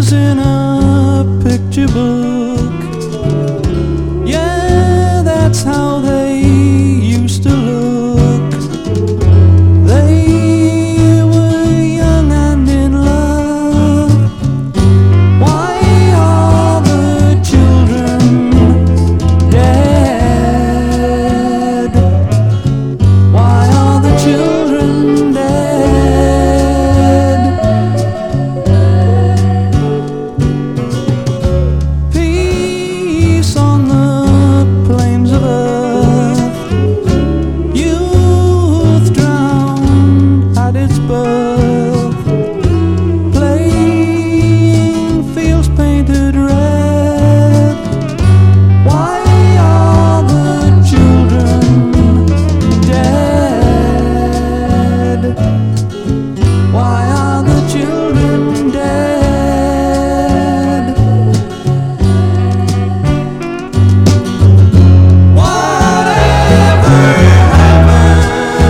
pictures in a picture book. Yeah, that's how they used to look. They were young and in love. Why are the children dead? Why are the children dead? Peace on the plains of earth, youth drowned at its birth, playing fields painted red. Why are the children dead? Why are the children dead? Whatever happened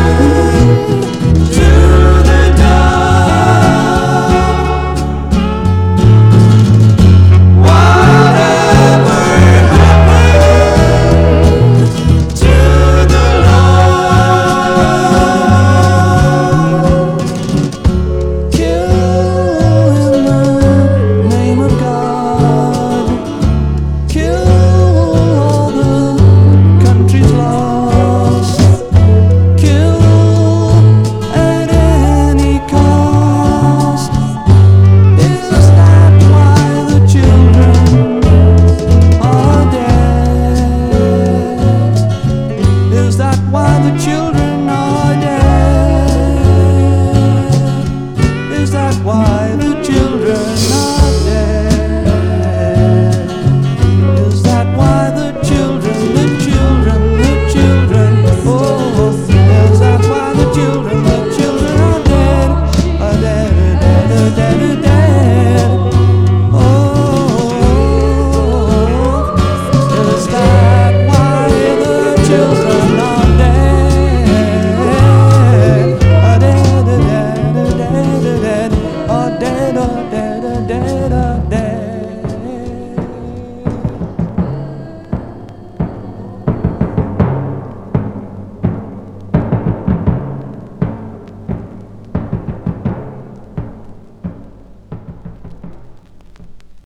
to the dove? Whatever happened to the Lord? Kill in the name of God. Kill all the countries lost. Kill at any cost. Is that why the children are dead? Is that why the children are dead? Is that why the children